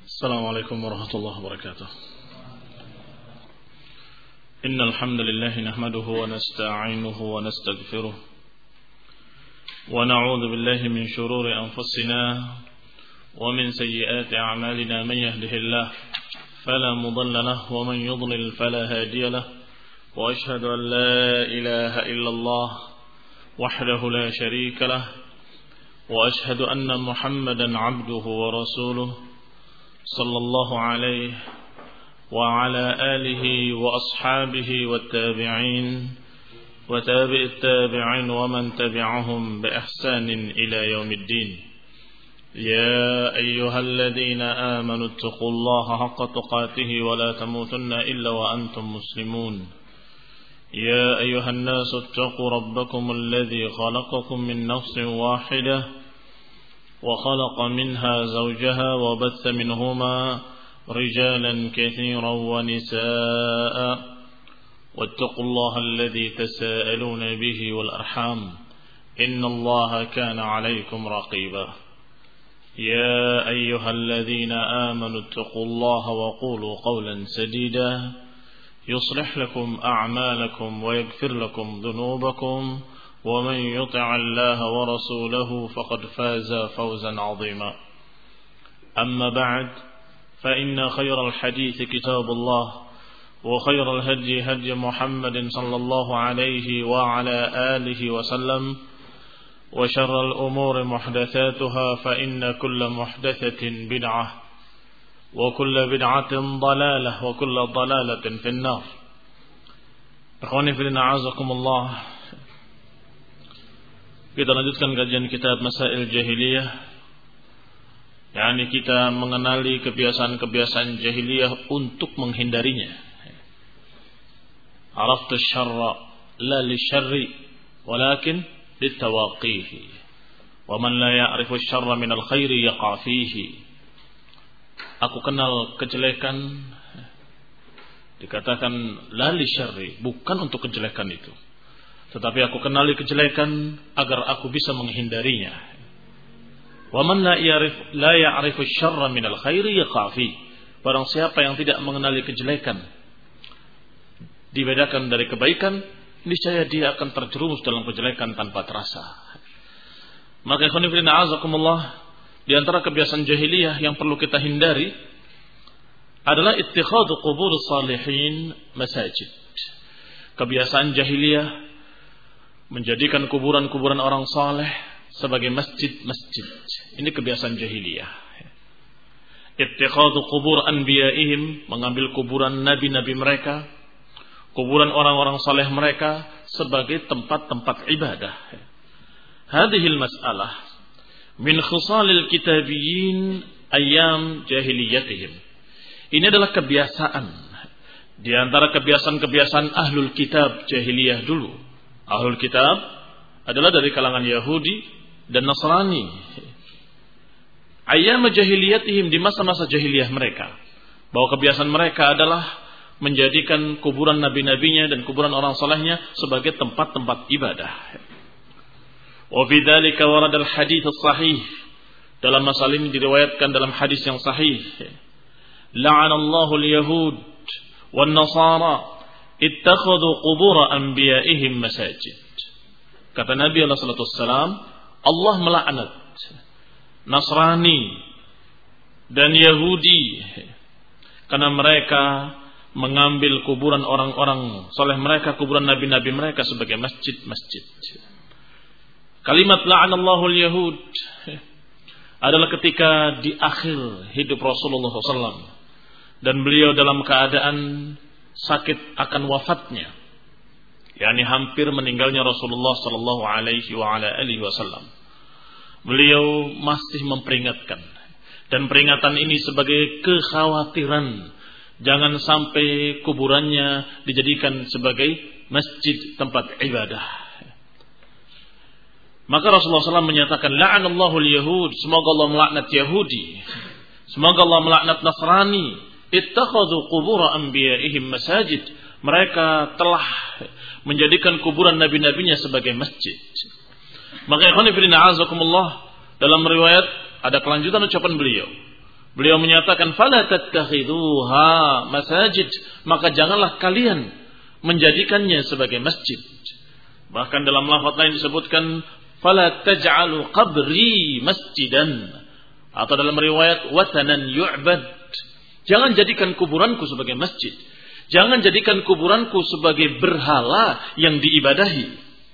السلام عليكم ورحمة الله وبركاته. إن الحمد لله نحمده ونستعينه ونستغفره ونعوذ بالله من شرور أنفسنا ومن سيئات أعمالنا. من يهده الله فلا مضل له ومن يضلل فلا هادي له، وأشهد أن لا إله إلا الله وحده لا شريك له، وأشهد أن محمدا عبده ورسوله صلى الله عليه وعلى آله وأصحابه والتابعين وتابع التابعين ومن تبعهم بإحسان إلى يوم الدين. يا أيها الذين آمنوا اتقوا الله حق تقاته ولا تموتن إلا وأنتم مسلمون. يا أيها الناس اتقوا ربكم الذي خلقكم من نفس واحدة وخلق منها زوجها وبث منهما رجالا كثيرا ونساء، واتقوا الله الذي تساءلون به والأرحام إن الله كان عليكم رقيبا. يا أيها الذين آمنوا اتقوا الله وقولوا قولا سديدا يصلح لكم أعمالكم ويغفر لكم ذنوبكم، ومن يطع الله ورسوله فقد فاز فوزا عظيما. أما بعد، فإن خير الحديث كتاب الله، وخير الهدي هدي محمد صلى الله عليه وعلى آله وسلم، وشر الأمور محدثاتها، فإن كل محدثة بدعة وكل بدعة ضلالة وكل ضلالة في النار. Ikhwani fillah, a'azakumullah. Kita lanjutkan kajian kitab Masail Jahiliyah, yakni kita mengenali kebiasaan-kebiasaan jahiliyah untuk menghindarinya. Araftu syarra la lisyarri walakin litawaqihi, wa man la ya'rifu syarra minal khairi yaqa fihi. Aku kenal kejelekan, dikatakan la lisyarri, bukan untuk kejelekan itu, tetapi aku kenali kejelekan agar aku bisa menghindarinya. Wa man la ya'rifu syarra minal khairi yaqa fi. Barang siapa yang tidak mengenali kejelekan dibedakan dari kebaikan, niscaya dia akan terjerumus dalam kejelekan tanpa terasa. Maka ikhwan fillah a'azakumullah, di antara kebiasaan jahiliyah yang perlu kita hindari adalah ittikhadhu qubur salihin masajid. Kebiasaan jahiliyah menjadikan kuburan-kuburan orang saleh sebagai masjid-masjid. Ini kebiasaan jahiliyah. Ittikhadhu qubur anbiya'ihim, mengambil kuburan nabi-nabi mereka, kuburan orang-orang saleh mereka sebagai tempat-tempat ibadah. Hadhil mas'alah min khisalil kitabiyyin ayyam jahiliyatihim. Ini adalah kebiasaan di antara kebiasaan-kebiasaan ahlul kitab jahiliyah dulu. Ahlul kitab adalah dari kalangan Yahudi dan Nasrani. Ayyam jahiliyatihim, di masa-masa jahiliyah mereka, bahwa kebiasaan mereka adalah menjadikan kuburan nabi-nabinya dan kuburan orang salehnya sebagai tempat-tempat ibadah. Wa fi dzalika warada al-hadits as-sahih. Dalam masalah ini diriwayatkan dalam hadis yang sahih. La'anallahu al-yahud wan nasara ittakhadhu qubur anbiya'ihim masajid. Kata Nabi sallallahu alaihi wasallam, Allah melaknat Nasrani dan Yahudi karena mereka mengambil kuburan orang-orang saleh mereka, kuburan nabi-nabi mereka sebagai masjid-masjid. Kalimat la'anallahu al-yahud adalah ketika di akhir hidup Rasulullah SAW dan beliau dalam keadaan sakit akan wafatnya, yakni hampir meninggalnya Rasulullah sallallahu alaihi wa ala alihi wasallam. Beliau masih memperingatkan, dan peringatan ini sebagai kekhawatiran jangan sampai kuburannya dijadikan sebagai masjid tempat ibadah. Maka Rasulullah SAW menyatakan la'anallahu al-yahud, semoga Allah melaknat Yahudi, semoga Allah melaknat Nasrani, ittakhadhu qubur anbiya'ihim masajid, mereka telah menjadikan kuburan nabi-nabinya sebagai masjid. Maka ikhwan fillah a'azakumullah, dalam riwayat ada kelanjutan ucapan beliau Beliau menyatakan fala tattakhiduha masajid, maka janganlah kalian menjadikannya sebagai masjid. Bahkan dalam lafaz lain disebutkan fala taj'alu qabri masjidan, atau dalam riwayat watanan yu'bad. Jangan jadikan kuburanku sebagai masjid. Jangan jadikan kuburanku sebagai berhala yang diibadahi.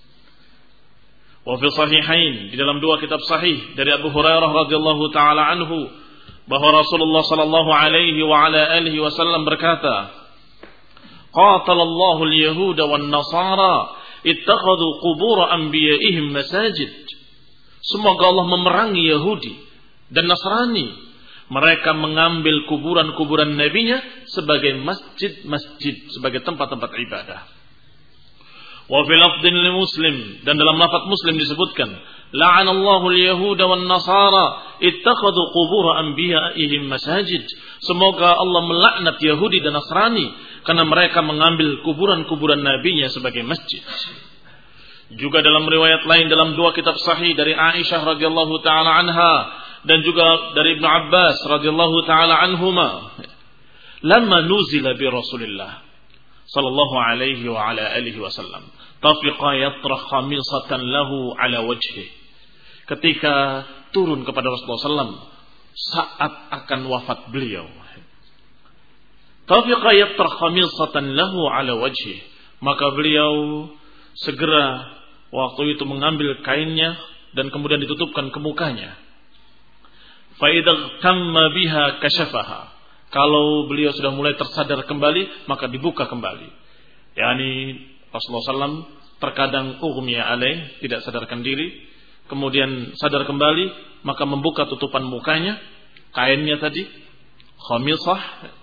Wa fi sahihain, di dalam dua kitab sahih dari Abu Hurairah radhiyallahu taala anhu, bahwa Rasulullah sallallahu alaihi wa ala alihi wasallam berkata, qatalallahu al-yahuda wan nasara ittakhadhu qubur anbiya'ihim masajid. Semoga Allah memerangi Yahudi dan Nasrani. Mereka mengambil kuburan-kuburan nabinya sebagai masjid-masjid, sebagai tempat-tempat ibadah. Wa fil lafdhin li Muslim, dan dalam lafaz Muslim disebutkan, la'anallahu al-yahuda wan nasara ittakhadhu qubur anbiya'ihim masajid. Semoga Allah melaknat Yahudi dan Nasrani karena mereka mengambil kuburan-kuburan nabinya sebagai masjid. Juga dalam riwayat lain dalam dua kitab sahih dari Aisyah radhiyallahu taala anha dan juga dari Ibnu Abbas radhiyallahu taala anhuma, lamma nuzila bi Rasulillah sallallahu alaihi wa ala alihi wasallam tafiqa yatrah khamisatan lahu ala wajhihi. Ketika turun kepada Rasulullah SAW saat akan wafat beliau, tafiqa yatrah khamisatan lahu ala wajhihi, maka beliau segera waktu itu mengambil kainnya dan kemudian ditutupkan ke mukanya. Fa idza tamma biha kashafaha. Kalau beliau sudah mulai tersadar kembali, maka dibuka kembali. Yani Rasulullah SAW terkadang ughmiya alaih, tidak sadarkan diri, kemudian sadar kembali, maka membuka tutupan mukanya, kainnya tadi, khamisah.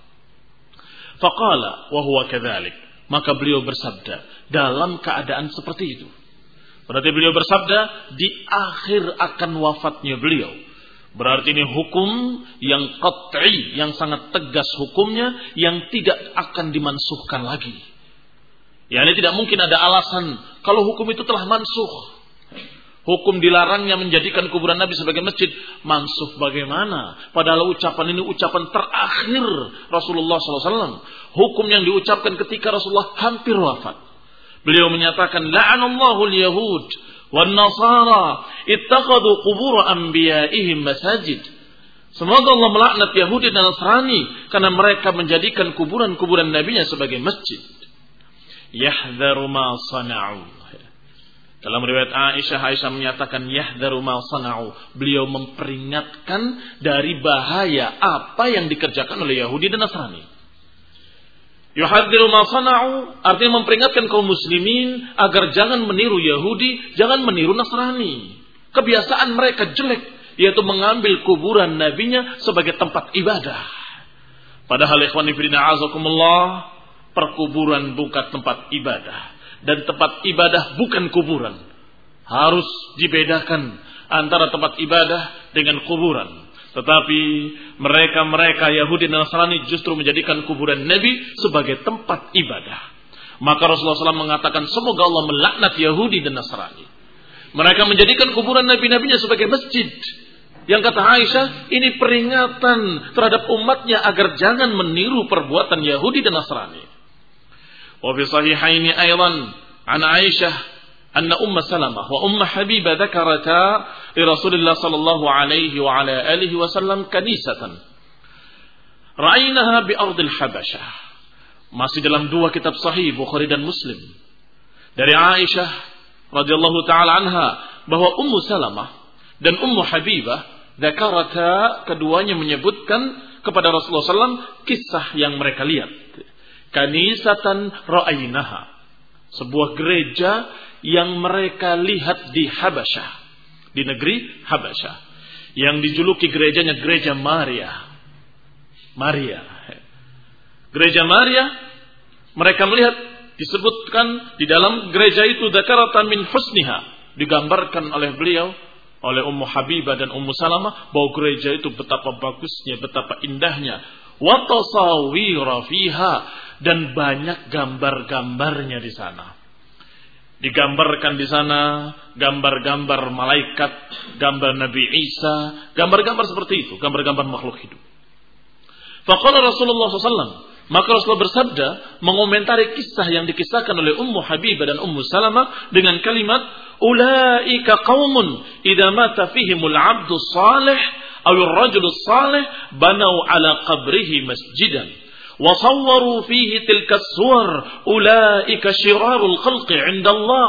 Faqala wa huwa kadzalik. Maka beliau bersabda dalam keadaan seperti itu. Berarti beliau bersabda di akhir akan wafatnya beliau. Berarti ini hukum yang qat'i, yang sangat tegas hukumnya, yang tidak akan dimansuhkan lagi. Ya, ini tidak mungkin ada alasan kalau hukum itu telah mansuh. Hukum dilarangnya menjadikan kuburan Nabi sebagai masjid, mansuh bagaimana? Padahal ucapan ini ucapan terakhir Rasulullah SAW. Hukum yang diucapkan ketika Rasulullah hampir wafat. Beliau menyatakan, la'anallahu al-yahud wan nasara ittakhadhu qubur anbiya'ihim masajid. Semoga Allah melaknat Yahudi dan Nasrani karena mereka menjadikan kuburan-kuburan nabinya sebagai masjid. Yahdharu ma sana'u. Dalam riwayat Aisyah menyatakan yahdharu ma sana'u. Beliau memperingatkan dari bahaya apa yang dikerjakan oleh Yahudi dan Nasrani. Yuhadhiru ma sana'u artinya memperingatkan kaum muslimin agar jangan meniru Yahudi, jangan meniru Nasrani. Kebiasaan mereka jelek, yaitu mengambil kuburan nabinya sebagai tempat ibadah. Padahal ikhwan fillah azakumullah, perkuburan bukan tempat ibadah dan tempat ibadah bukan kuburan. Harus dibedakan antara tempat ibadah dengan kuburan. Tetapi mereka Yahudi dan Nasrani justru menjadikan kuburan Nabi sebagai tempat ibadah. Maka Rasulullah SAW mengatakan semoga Allah melaknat Yahudi dan Nasrani. Mereka menjadikan kuburan Nabi-Nabinya sebagai masjid. Yang kata Aisyah, ini peringatan terhadap umatnya agar jangan meniru perbuatan Yahudi dan Nasrani. Wa fi sahihaini aidan an Aisyah anna Salamah wa Habibah dzakarata li Rasulillah sallallahu alaihi wa ala alihi wasallam kanisatan ra'aynaha bi ardil Habasyah. Masih dalam dua kitab sahih Bukhari dan Muslim dari Aisyah radhiyallahu taala anha bahwa Salamah dan Habibah dzakarata, keduanya menyebutkan kepada Rasulullah SAW kisah yang mereka lihat. Kanisatan ra'aynaha, sebuah gereja yang mereka lihat di Habasyah, di negeri Habasyah, yang dijuluki gerejanya gereja Maria. Gereja Maria, mereka melihat disebutkan di dalam gereja itu dzakaratan min husniha, digambarkan oleh beliau, oleh Habibah dan Salamah, bahwa gereja itu betapa bagusnya, betapa indahnya, wa tasawira fiha, dan banyak gambar-gambarnya di sana. Digambarkan di sana gambar-gambar malaikat, gambar Nabi Isa, gambar-gambar seperti itu, gambar-gambar makhluk hidup. Faqala Rasulullah SAW. Maka Rasulullah bersabda mengomentari kisah yang dikisahkan oleh Ummu Habibah dan Ummu Salamah dengan kalimat, "Ulaika qaumun idza mata fihimul 'abdu salih aw ar-rajulu salih banau 'ala qabrihi masjidan wa sawwaru fihi tilka as-suwar ulaika syirarul khalqi 'inda Allah."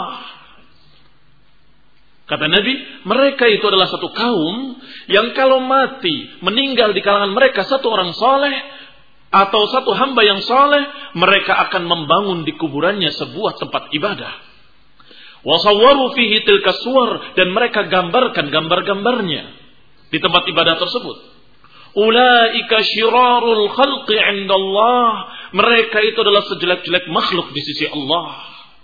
Kata Nabi, mereka itu adalah satu kaum yang kalau mati, meninggal di kalangan mereka satu orang saleh atau satu hamba yang saleh, mereka akan membangun di kuburannya sebuah tempat ibadah. Wasawwaru fihi tilka suwar, dan mereka gambarkan gambar-gambarnya di tempat ibadah tersebut. Ulaika syirarul khalqi 'indallah. Mereka itu adalah sejelek-jelek makhluk di sisi Allah.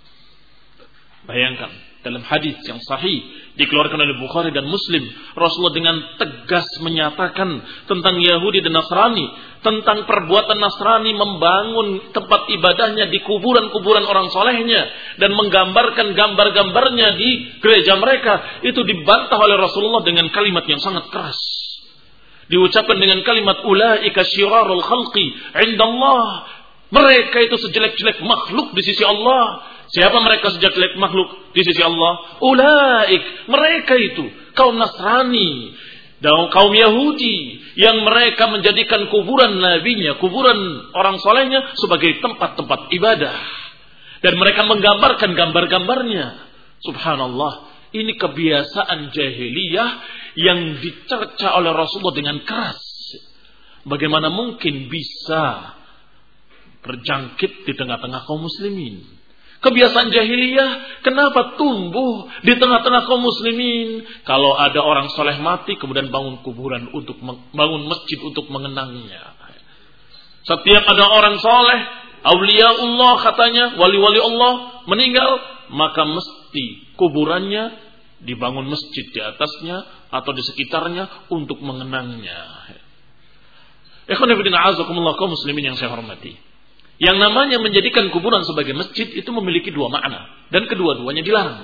Bayangkan, dalam hadis yang sahih dikeluarkan oleh Bukhari dan Muslim, Rasulullah dengan tegas menyatakan tentang Yahudi dan Nasrani, tentang perbuatan Nasrani membangun tempat ibadahnya di kuburan-kuburan orang solehnya dan menggambarkan gambar-gambarnya di gereja mereka. Itu dibantah oleh Rasulullah dengan kalimat yang sangat keras. Diucapkan dengan kalimat ulaika syirarul khalqi 'indallah. Mereka itu sejelek-jelek makhluk di sisi Allah. Siapa mereka sejelek makhluk di sisi Allah? Ulaik, mereka itu kaum Nasrani dan kaum Yahudi yang mereka menjadikan kuburan nabinya, kuburan orang solehnya sebagai tempat-tempat ibadah. Dan mereka menggambarkan gambar-gambarnya. Subhanallah, ini kebiasaan jahiliyah yang dicerca oleh Rasulullah dengan keras. Bagaimana mungkin bisa berjangkit di tengah-tengah kaum muslimin? Kebiasaan jahiliyah kenapa tumbuh di tengah-tengah kaum muslimin? Kalau ada orang soleh mati kemudian bangun kuburan untuk bangun masjid untuk mengenangnya. Setiap ada orang soleh, auliaullah katanya, wali-wali Allah meninggal, maka mesti kuburannya dibangun masjid di atasnya atau di sekitarnya untuk mengenangnya. Ikhwan fillah azakumullah kaum muslimin yang saya hormati. Yang namanya menjadikan kuburan sebagai masjid itu memiliki dua makna. Dan kedua-duanya dilarang.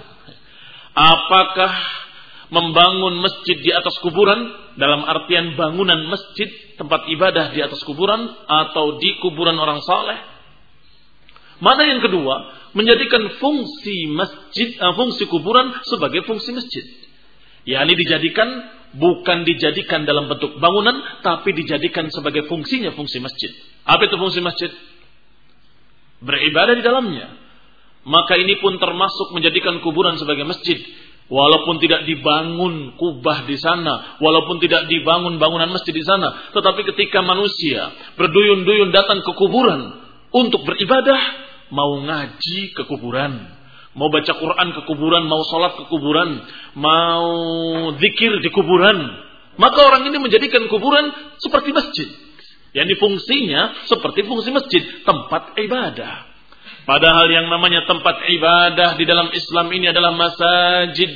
Apakah membangun masjid di atas kuburan dalam artian bangunan masjid, tempat ibadah di atas kuburan atau di kuburan orang saleh? Mana yang kedua? Menjadikan fungsi masjid, fungsi kuburan sebagai fungsi masjid. yakni bukan dijadikan dalam bentuk bangunan, tapi dijadikan sebagai fungsinya fungsi masjid. Apa itu fungsi masjid? Beribadah di dalamnya. Maka ini pun termasuk menjadikan kuburan sebagai masjid. Walaupun tidak dibangun kubah di sana, walaupun tidak dibangun bangunan masjid di sana, tetapi ketika manusia berduyun-duyun datang ke kuburan untuk beribadah, mau ngaji ke kuburan, mau baca Quran ke kuburan, mau sholat ke kuburan, mau zikir di kuburan, maka orang ini menjadikan kuburan seperti masjid. Yang fungsinya seperti fungsi masjid, tempat ibadah. Padahal yang namanya tempat ibadah di dalam Islam ini adalah masajid.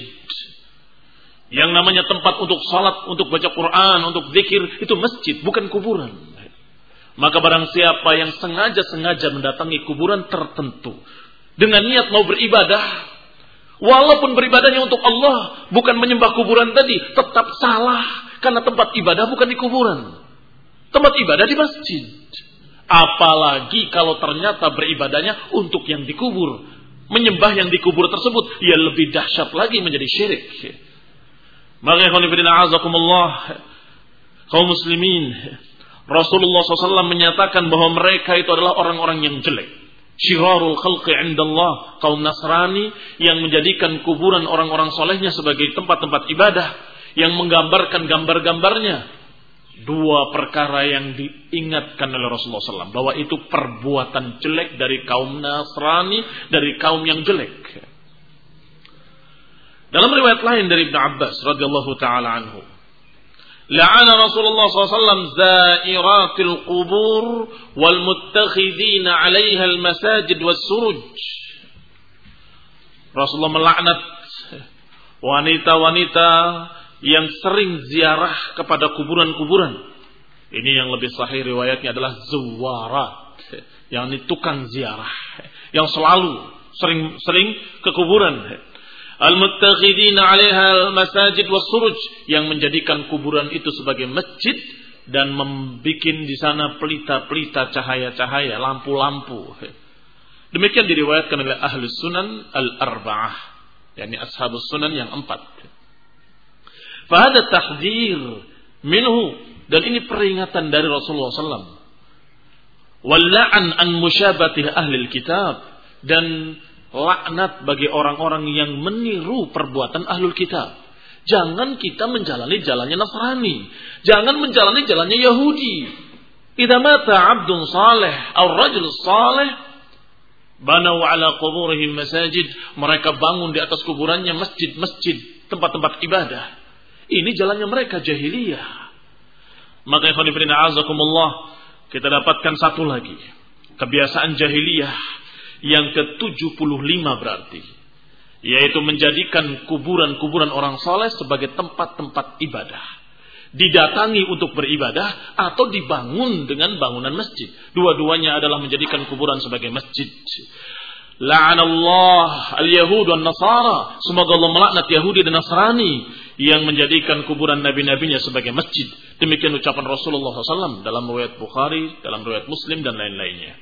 Yang namanya tempat untuk salat, untuk baca Quran, untuk zikir, itu masjid, bukan kuburan. Maka barang siapa yang sengaja-sengaja mendatangi kuburan tertentu dengan niat mau beribadah, walaupun beribadahnya untuk Allah, bukan menyembah kuburan tadi, tetap salah. Karena tempat ibadah bukan di kuburan. Tempat ibadah di masjid. Apalagi kalau ternyata beribadahnya untuk yang dikubur. Menyembah yang dikubur tersebut, ya lebih dahsyat lagi menjadi syirik. Maka kaum muslimin, Rasulullah SAW menyatakan bahwa mereka itu adalah orang-orang yang jelek. Syirarul khalqi indallah, kaum Nasrani yang menjadikan kuburan orang-orang solehnya sebagai tempat-tempat ibadah, yang menggambarkan gambar-gambarnya. Dua perkara yang diingatkan oleh Rasulullah SAW, bahwa itu perbuatan jelek dari kaum Nasrani, dari kaum yang jelek. Dalam riwayat lain dari Ibnu Abbas radhiyallahu taala anhu, la'ana Rasulullah SAW zairatil qubur wal muttakhidina 'alaiha al masajid was suruj. Rasulullah melaknat wanita-wanita yang sering ziarah kepada kuburan-kuburan. Ini yang lebih sahih riwayatnya adalah zuwarat, yang ini tukang ziarah, yang selalu sering ke kuburan. Al-muttakhidina 'alaiha al-masajid was-suruj, yang menjadikan kuburan itu sebagai masjid dan membuat di sana pelita-pelita cahaya-cahaya, lampu-lampu. Demikian diriwayatkan oleh Ahlus Sunan Al-Arba'ah, yakni Ashabus Sunan yang 4. Fahada tahdzir minhu, dan ini peringatan dari Rasulullah SAW. Walla'an an musyabatih ahlil kitab, dan laknat bagi orang-orang yang meniru perbuatan ahlul kitab. Jangan kita menjalani jalannya Nasrani, jangan menjalani jalannya Yahudi. Idza mata 'abdun salih aw rajul salih banau ala quburihim masajid, mereka bangun di atas kuburannya masjid-masjid, tempat-tempat ibadah. Ini jalannya mereka jahiliyah. Maka ikhwan fillah azakumullah, kita dapatkan satu lagi kebiasaan jahiliyah yang ke-75 berarti, yaitu menjadikan kuburan-kuburan orang saleh sebagai tempat-tempat ibadah, didatangi untuk beribadah atau dibangun dengan bangunan masjid. Dua-duanya adalah menjadikan kuburan sebagai masjid. La'anallah al-yahud wan nasara, semoga Allah melaknat Yahudi dan Nasrani yang menjadikan kuburan nabi-nabinya sebagai masjid. Demikian ucapan Rasulullah SAW dalam riwayat Bukhari, dalam riwayat Muslim dan lain-lainnya.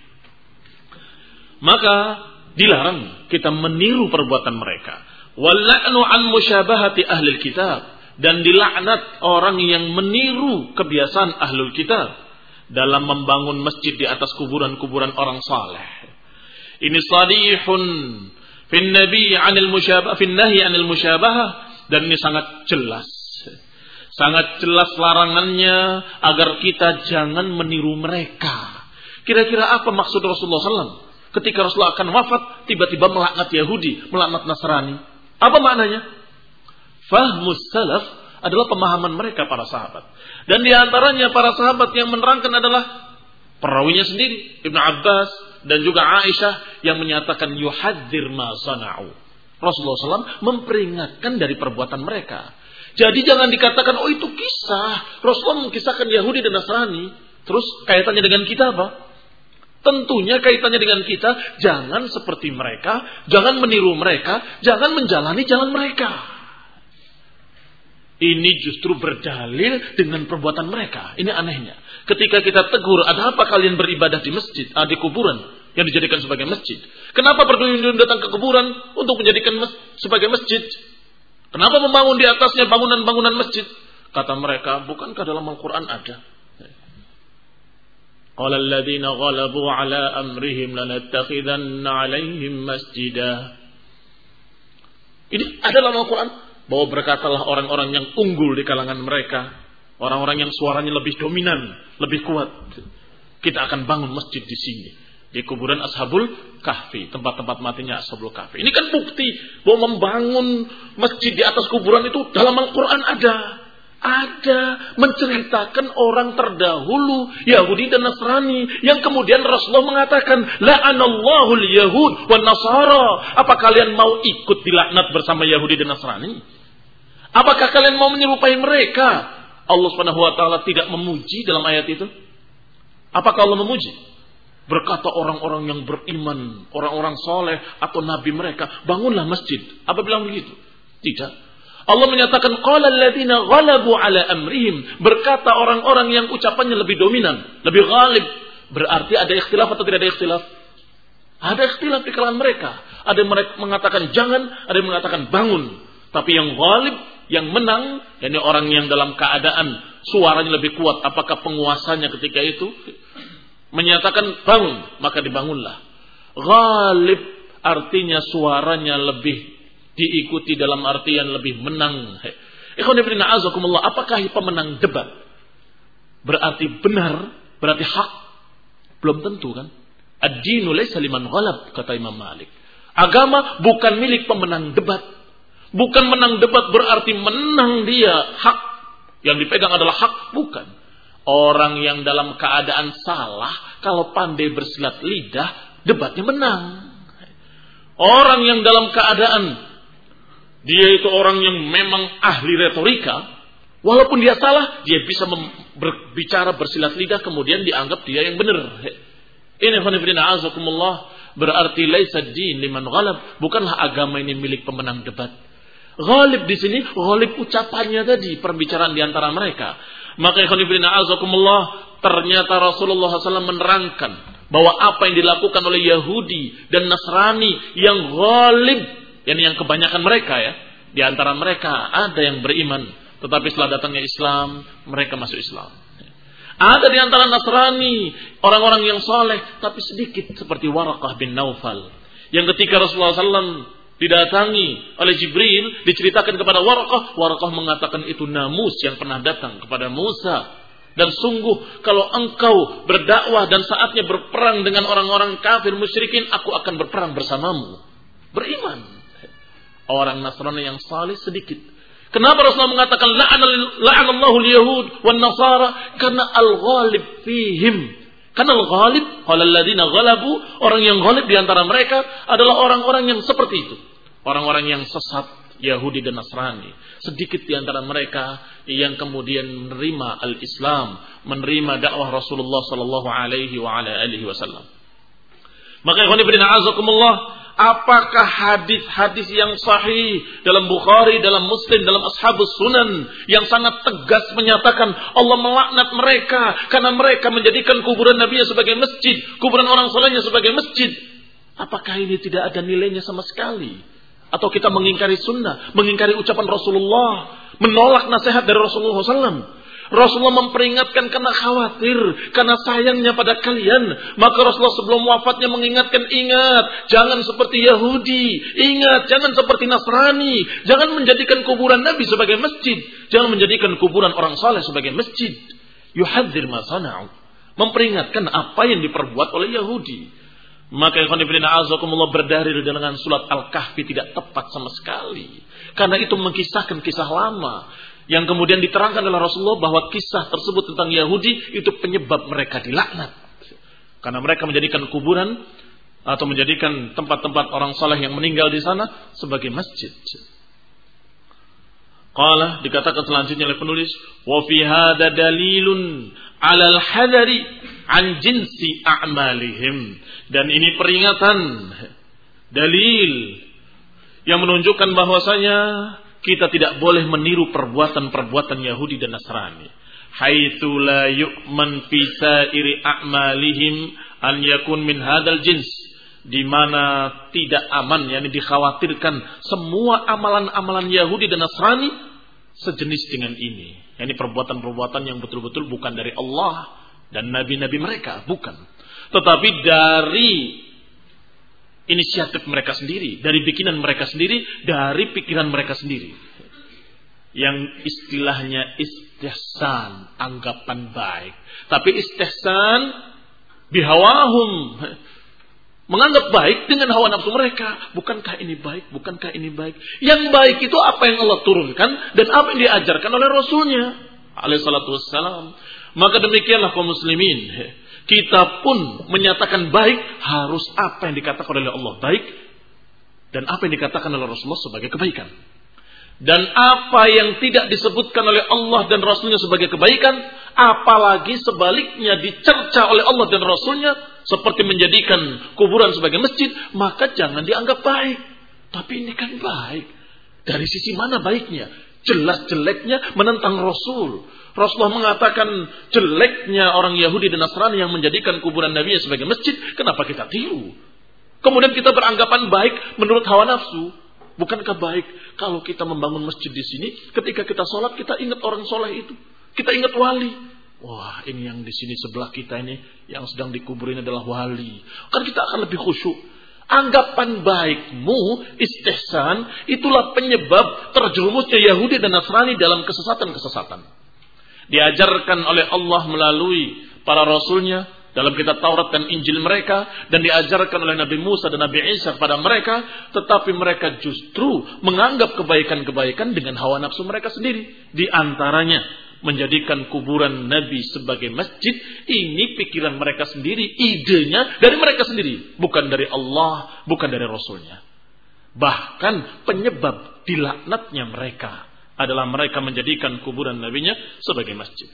Maka dilarang kita meniru perbuatan mereka. Walla'nu an musyabahati ahlil kitab, dan dilaknat orang yang meniru kebiasaan ahlul kitab dalam membangun masjid di atas kuburan-kuburan orang saleh. Ini sadihun fin nabi 'anil musyabah fin nahi 'anil musyabahah, dan ini sangat jelas. Sangat jelas larangannya agar kita jangan meniru mereka. Kira-kira apa maksud Rasulullah SAW ketika Rasulullah akan wafat tiba-tiba melaknat Yahudi, melaknat Nasrani? Apa maknanya? Fahmus salaf adalah pemahaman mereka para sahabat. Dan di antaranya para sahabat yang menerangkan adalah perawinya sendiri, Ibnu Abbas dan juga Aisyah, yang menyatakan yuhadzir ma sana'u. Rasulullah SAW memperingatkan dari perbuatan mereka. Jadi jangan dikatakan, oh itu kisah. Rasulullah mengisahkan Yahudi dan Nasrani. Terus kaitannya dengan kita apa? Tentunya kaitannya dengan kita. Jangan seperti mereka, jangan meniru mereka, jangan menjalani jalan mereka. Ini justru berdalil dengan perbuatan mereka. Ini anehnya. Ketika kita tegur, ada apa kalian beribadah di masjid, di kuburan yang dijadikan sebagai masjid? Kenapa berduyun-duyun datang ke kuburan untuk menjadikan sebagai masjid? Kenapa membangun di atasnya bangunan-bangunan masjid? Kata mereka, bukankah dalam Al-Quran ada? Qala alladhina ghalabu ala amrihim lanattakhidanna alaihim masjidah. Ini ada dalam Al-Quran. Bahwa berkatalah orang-orang yang unggul di kalangan mereka, orang-orang yang suaranya lebih dominan, lebih kuat, kita akan bangun masjid di sini, di kuburan Ashabul Kahfi, tempat-tempat matinya Ashabul Kahfi. Ini kan bukti bahwa membangun masjid di atas kuburan itu dalam Al-Quran ada menceritakan orang terdahulu Yahudi dan Nasrani yang kemudian Rasulullah mengatakan la'anallahu al-yahud wan nasara. Apa kalian mau ikut dilaknat bersama Yahudi dan Nasrani? Apakah kalian mau menyerupai mereka? Allah Subhanahu wa taala tidak memuji dalam ayat itu. Apakah Allah memuji? Berkata orang-orang yang beriman, orang-orang soleh atau nabi mereka, bangunlah masjid. Apa bilang begitu? Tidak. Allah menyatakan qala alladziina ghalabu ala amrihim, berkata orang-orang yang ucapannya lebih dominan, lebih ghalib. Berarti ada ikhtilaf atau tidak ada ikhtilaf? Ada ikhtilaf di kalangan mereka. Ada yang mengatakan jangan, ada yang mengatakan bangun. Tapi yang ghalib, yang menang, yakni orang yang dalam keadaan suaranya lebih kuat, apakah penguasanya ketika itu menyatakan bangun, maka dibangunlah. Ghalib artinya suaranya lebih diikuti dalam artian lebih menang. Ikhwan fillah azakumullah, apakah pemenang debat berarti benar, berarti hak? Belum tentu kan? Ad-dinu laysa liman ghalab, kata Imam Malik. Agama bukan milik pemenang debat. Bukan menang debat berarti menang dia, hak. Yang dipegang adalah hak, bukan. Orang yang dalam keadaan salah, kalau pandai bersilat lidah, debatnya menang. Orang yang dalam keadaan dia itu orang yang memang ahli retorika, walaupun dia salah, dia bisa berbicara bersilat lidah, kemudian dianggap dia yang benar. Ini khonifidina azakumullah, berarti laisa din liman ghalab, bukanlah agama ini milik pemenang debat. Ghalib di sini, ghalib ucapannya tadi, perbicaraan di antara mereka. Maka ikhwan fillah azakumullah, ternyata Rasulullah SAW menerangkan bahwa apa yang dilakukan oleh Yahudi dan Nasrani yang ghalib, yang kebanyakan mereka ya, di antara mereka ada yang beriman, tetapi setelah datangnya Islam, mereka masuk Islam. Ada di antara Nasrani orang-orang yang soleh, tapi sedikit seperti Waraqah bin Naufal, yang ketika Rasulullah SAW didatangi oleh Jibril, diceritakan kepada Waraqah mengatakan itu namus yang pernah datang kepada Musa. Dan sungguh kalau engkau berdakwah dan saatnya berperang dengan orang-orang kafir musyrikin, aku akan berperang bersamamu. Beriman. Orang Nasrani yang saleh sedikit. Kenapa Rasulullah mengatakan la'anallahu al-yahud wan nasara? Karena al-ghalib fihim. Karena al-ghalib, qalal ladzina ghalabu, orang yang ghalib di antara mereka adalah orang-orang yang seperti itu. Orang-orang yang sesat, Yahudi dan Nasrani. Sedikit di antara mereka yang kemudian menerima al-Islam, menerima dakwah Rasulullah sallallahu alaihi wasallam. Maka ikhwan fillah azakumullah, apakah hadis-hadis yang sahih dalam Bukhari, dalam Muslim, dalam Ashabus Sunan yang sangat tegas menyatakan Allah melaknat mereka karena mereka menjadikan kuburan Nabi sebagai masjid, kuburan orang salehnya sebagai masjid? Apakah ini tidak ada nilainya sama sekali? Atau kita mengingkari sunnah, mengingkari ucapan Rasulullah, menolak nasihat dari Rasulullah SAW? Rasulullah memperingatkan karena khawatir, karena sayangnya pada kalian. Maka Rasulullah sebelum wafatnya mengingatkan, ingat, jangan seperti Yahudi, ingat, jangan seperti Nasrani, jangan menjadikan kuburan Nabi sebagai masjid, jangan menjadikan kuburan orang saleh sebagai masjid. Yuhadzir ma sana'u, memperingatkan apa yang diperbuat oleh Yahudi. Maka ikhwan fillah azakumullah, berdalil dengan surat Al-Kahfi tidak tepat sama sekali. Karena itu mengkisahkan kisah lama yang kemudian diterangkan oleh Rasulullah bahwa kisah tersebut tentang Yahudi itu penyebab mereka dilaknat. Karena mereka menjadikan kuburan atau menjadikan tempat-tempat orang saleh yang meninggal di sana sebagai masjid. Qala, dikatakan selanjutnya oleh penulis, wa fi hadza dalilun 'alal hadari an jinsi a'malihim. Dan ini peringatan, dalil yang menunjukkan bahwasanya kita tidak boleh meniru perbuatan-perbuatan Yahudi dan Nasrani. Haitsu la yu'man fi sa'iri a'malihim an yakun min hadzal jins, di mana tidak aman, yakni dikhawatirkan semua amalan-amalan Yahudi dan Nasrani sejenis dengan ini. Yakni perbuatan-perbuatan yang betul-betul bukan dari Allah dan nabi-nabi mereka, bukan. Tetapi dari inisiatif mereka sendiri, dari bikinan mereka sendiri, dari pikiran mereka sendiri. Yang istilahnya istihsan, anggapan baik. Tapi istihsan bihawahum, menganggap baik dengan hawa nafsu mereka. Bukankah ini baik? Bukankah ini baik? Yang baik itu apa yang Allah turunkan dan apa yang diajarkan oleh Rasulnya alaihi salatu wassalam. Maka demikianlah kaum muslimin, kita pun menyatakan baik harus apa yang dikatakan oleh Allah baik dan apa yang dikatakan oleh Rasulullah sebagai kebaikan. Dan apa yang tidak disebutkan oleh Allah dan Rasulnya sebagai kebaikan, apalagi sebaliknya dicerca oleh Allah dan Rasulnya seperti menjadikan kuburan sebagai masjid, maka jangan dianggap baik. Tapi ini kan baik. Dari sisi mana baiknya? Jelas jeleknya menentang Rasul. Rasulullah mengatakan jeleknya orang Yahudi dan Nasrani yang menjadikan kuburan Nabi sebagai masjid. Kenapa kita tiru? Kemudian kita beranggapan baik menurut hawa nafsu. Bukankah baik kalau kita membangun masjid di sini, ketika kita sholat kita ingat orang soleh itu, kita ingat wali. Wah, ini yang di sini sebelah kita ini yang sedang dikubur ini adalah wali. Kan kita akan lebih khusyuk. Anggapan baikmu, istihsan, itulah penyebab terjerumusnya Yahudi dan Nasrani dalam kesesatan-kesesatan. Diajarkan oleh Allah melalui para rasulnya dalam kitab Taurat dan Injil mereka, dan diajarkan oleh Nabi Musa dan Nabi Isa pada mereka, tetapi mereka justru menganggap kebaikan-kebaikan dengan hawa nafsu mereka sendiri. Di antaranya menjadikan kuburan Nabi sebagai masjid. Ini pikiran mereka sendiri, idenya dari mereka sendiri, bukan dari Allah, bukan dari Rasulnya. Bahkan penyebab dilaknatnya mereka adalah mereka menjadikan kuburan Nabinya sebagai masjid.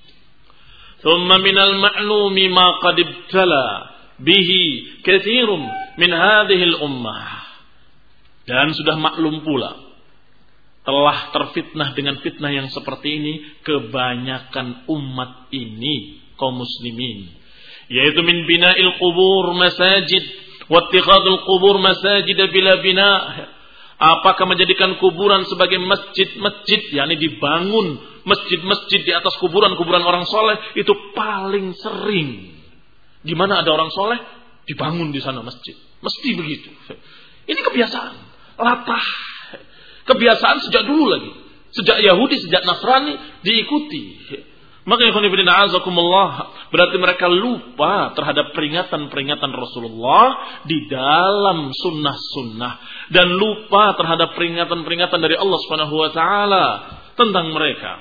Thumma minal ma'lumi ma qad ibtala bihi katsirum min hadhihi al-ummah. Dan sudah maklum pula telah terfitnah dengan fitnah yang seperti ini kebanyakan umat ini, kaum muslimin, yaitu min bina'il qubur masajid wa ittikhadul qubur masajid bila bina. Apakah menjadikan kuburan sebagai masjid-masjid, yakni dibangun masjid-masjid di atas kuburan-kuburan orang soleh, itu paling sering. Di mana ada orang soleh, dibangun di sana masjid. Mesti begitu. Ini kebiasaan, latah. Kebiasaan sejak dulu lagi. Sejak Yahudi, sejak Nasrani diikuti. Maka ikhwan fillah azakumullah, berarti mereka lupa terhadap peringatan-peringatan Rasulullah di dalam sunnah-sunnah, dan lupa terhadap peringatan-peringatan dari Allah Subhanahu wa taala tentang mereka.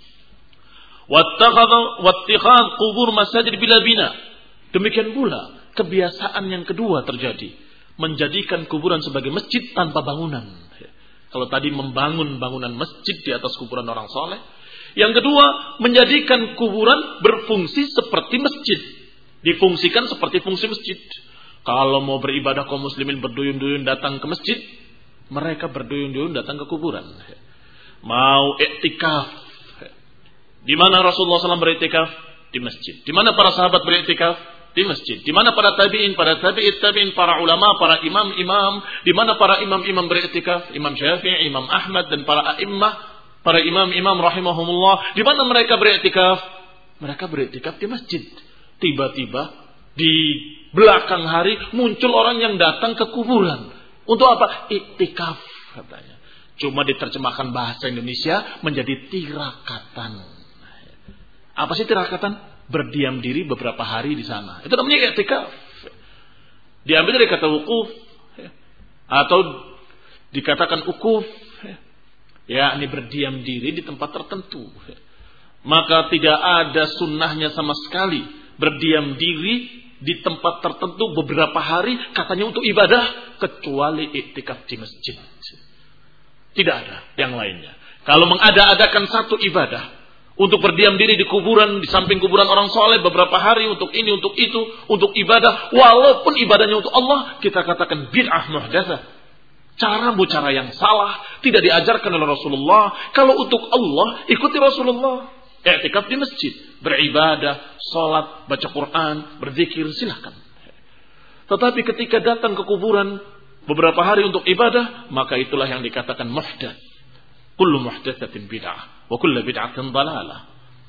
Wattikhadz qubur masajid bila bina. Demikian pula kebiasaan yang kedua terjadi, menjadikan kuburan sebagai masjid tanpa bangunan. Kalau tadi membangun bangunan masjid di atas kuburan orang soleh, yang kedua, menjadikan kuburan berfungsi seperti masjid. Difungsikan seperti fungsi masjid. Kalau mau beribadah kaum muslimin berduyun-duyun datang ke masjid, mereka berduyun-duyun datang ke kuburan. Mau iktikaf, di mana Rasulullah SAW beriktikaf? Di masjid. Di mana para sahabat beriktikaf? Di masjid. Di mana para tabi'in, para tabi'in, para ulama, para imam-imam, di mana para imam-imam beriktikaf? Imam Syafi'i, Imam Ahmad, dan para a'immah, para imam-imam rahimahumullah, di mana mereka beriktikaf? Mereka beriktikaf di masjid. Tiba-tiba di belakang hari muncul orang yang datang ke kuburan. Untuk apa? Iktikaf katanya. Cuma diterjemahkan bahasa Indonesia menjadi tirakatan. Apa sih tirakatan? Berdiam diri beberapa hari di sana. Itu namanya iktikaf. Diambil dari kata wukuf, atau dikatakan ukuf, yakni berdiam diri di tempat tertentu. Maka tidak ada sunnahnya sama sekali berdiam diri di tempat tertentu beberapa hari katanya untuk ibadah, kecuali iktikaf di masjid. Tidak ada yang lainnya. Kalau mengada-adakan satu ibadah untuk berdiam diri di kuburan, di samping kuburan orang soleh beberapa hari untuk ini, untuk itu, untuk ibadah, walaupun ibadahnya untuk Allah, kita katakan bid'ah muhdatsah. Cara yang salah, tidak diajarkan oleh Rasulullah. Kalau untuk Allah, ikuti Rasulullah. I'tikaf di masjid, beribadah, salat, baca Quran, berzikir, silakan. Tetapi ketika datang ke kuburan beberapa hari untuk ibadah, maka itulah yang dikatakan muhdats. Kullu muhdatsatin bid'ah, wa kullu bid'atin dhalalah.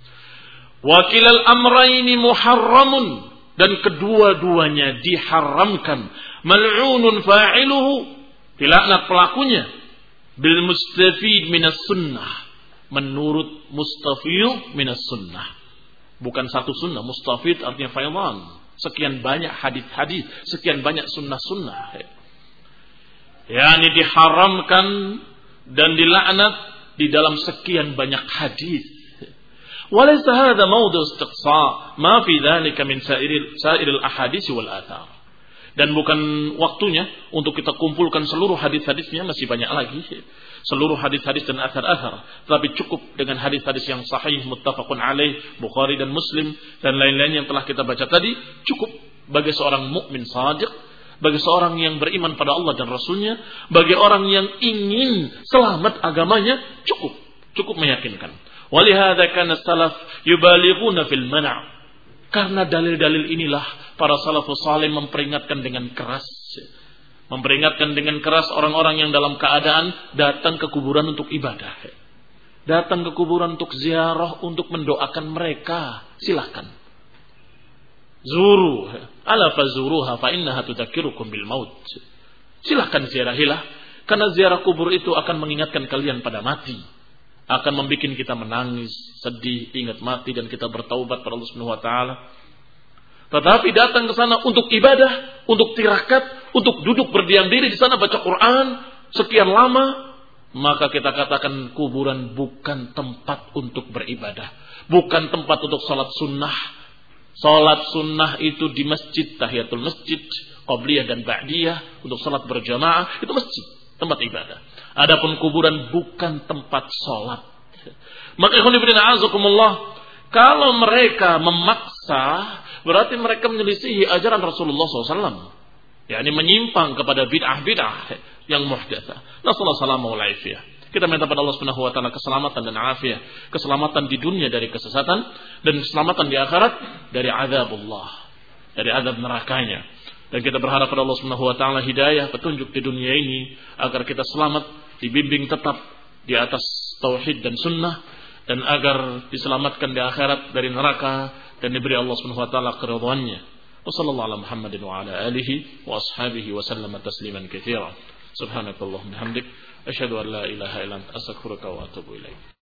Wa kilal amrayni muharramun, dan kedua-duanya diharamkan. Mal'unun fa'iluhu, dilaknat pelakunya. Bil mustafid minas sunnah, menurut mustafid minas sunnah. Bukan satu sunnah, mustafid artinya faydan. Sekian banyak hadis-hadis, sekian banyak sunnah-sunnah. Yani diharamkan dan dilaknat di dalam sekian banyak hadis. Walaysa hadha mawdu' istiqsa' ma fi dhalika min sa'iril ahadits wal athar. Dan bukan waktunya untuk kita kumpulkan seluruh hadis-hadisnya, masih banyak lagi. Seluruh hadis-hadis dan athar-athar. Tapi cukup dengan hadis-hadis yang sahih, muttafaqun alaih, Bukhari dan Muslim, dan lain-lain yang telah kita baca tadi, cukup bagi seorang mukmin shadiq, bagi seorang yang beriman pada Allah dan Rasulnya, bagi orang yang ingin selamat agamanya, cukup meyakinkan. Walihada kana salaf yubalighuna fil mana'. Karena dalil-dalil inilah para salafus saleh memperingatkan dengan keras. Memperingatkan dengan keras orang-orang yang dalam keadaan datang ke kuburan untuk ibadah. Datang ke kuburan untuk ziarah, untuk mendoakan mereka. Silahkan. Zuru. Ala fazuruha fa innaha tudzakirukum bil maut. Silahkan ziarahilah. Karena ziarah kubur itu akan mengingatkan kalian pada mati. Akan membuat kita menangis, sedih, ingat mati, dan kita bertaubat pada Allah Subhanahu wa taala. Tetapi datang ke sana untuk ibadah, untuk tirakat, untuk duduk berdiam diri di sana baca Quran sekian lama, maka kita katakan kuburan bukan tempat untuk beribadah, bukan tempat untuk salat sunnah. Salat sunnah itu di masjid, tahiyatul masjid, qabliyah dan ba'diyah, untuk salat berjamaah, itu masjid, tempat ibadah. Adapun kuburan bukan tempat salat. Maka ikhwan fillah azakumullah, kalau mereka memaksa, berarti mereka menyelisihi ajaran Rasulullah SAW. yakni menyimpang kepada bid'ah-bid'ah yang muhdatsah. Nasallahu alaihi wasallam. Kita minta pada Allah Subhanahu wa taala keselamatan dan afiat, keselamatan di dunia dari kesesatan dan keselamatan di akhirat dari azabullah, dari azab nerakanya. Dan kita berharap pada Allah Subhanahu wa taala hidayah, petunjuk di dunia ini agar kita selamat, dibimbing tetap di atas tauhid dan sunnah, dan agar diselamatkan di akhirat dari neraka dan diberi Allah Subhanahu wa taala keridhaannya. Wassallallahu ala Muhammadin wa ala alihi wa ashabihi wa sallama tasliman katsiran. Subhanakallahumma bihamdik asyhadu an la ilaha illa anta astaghfiruka wa atubu ilaik.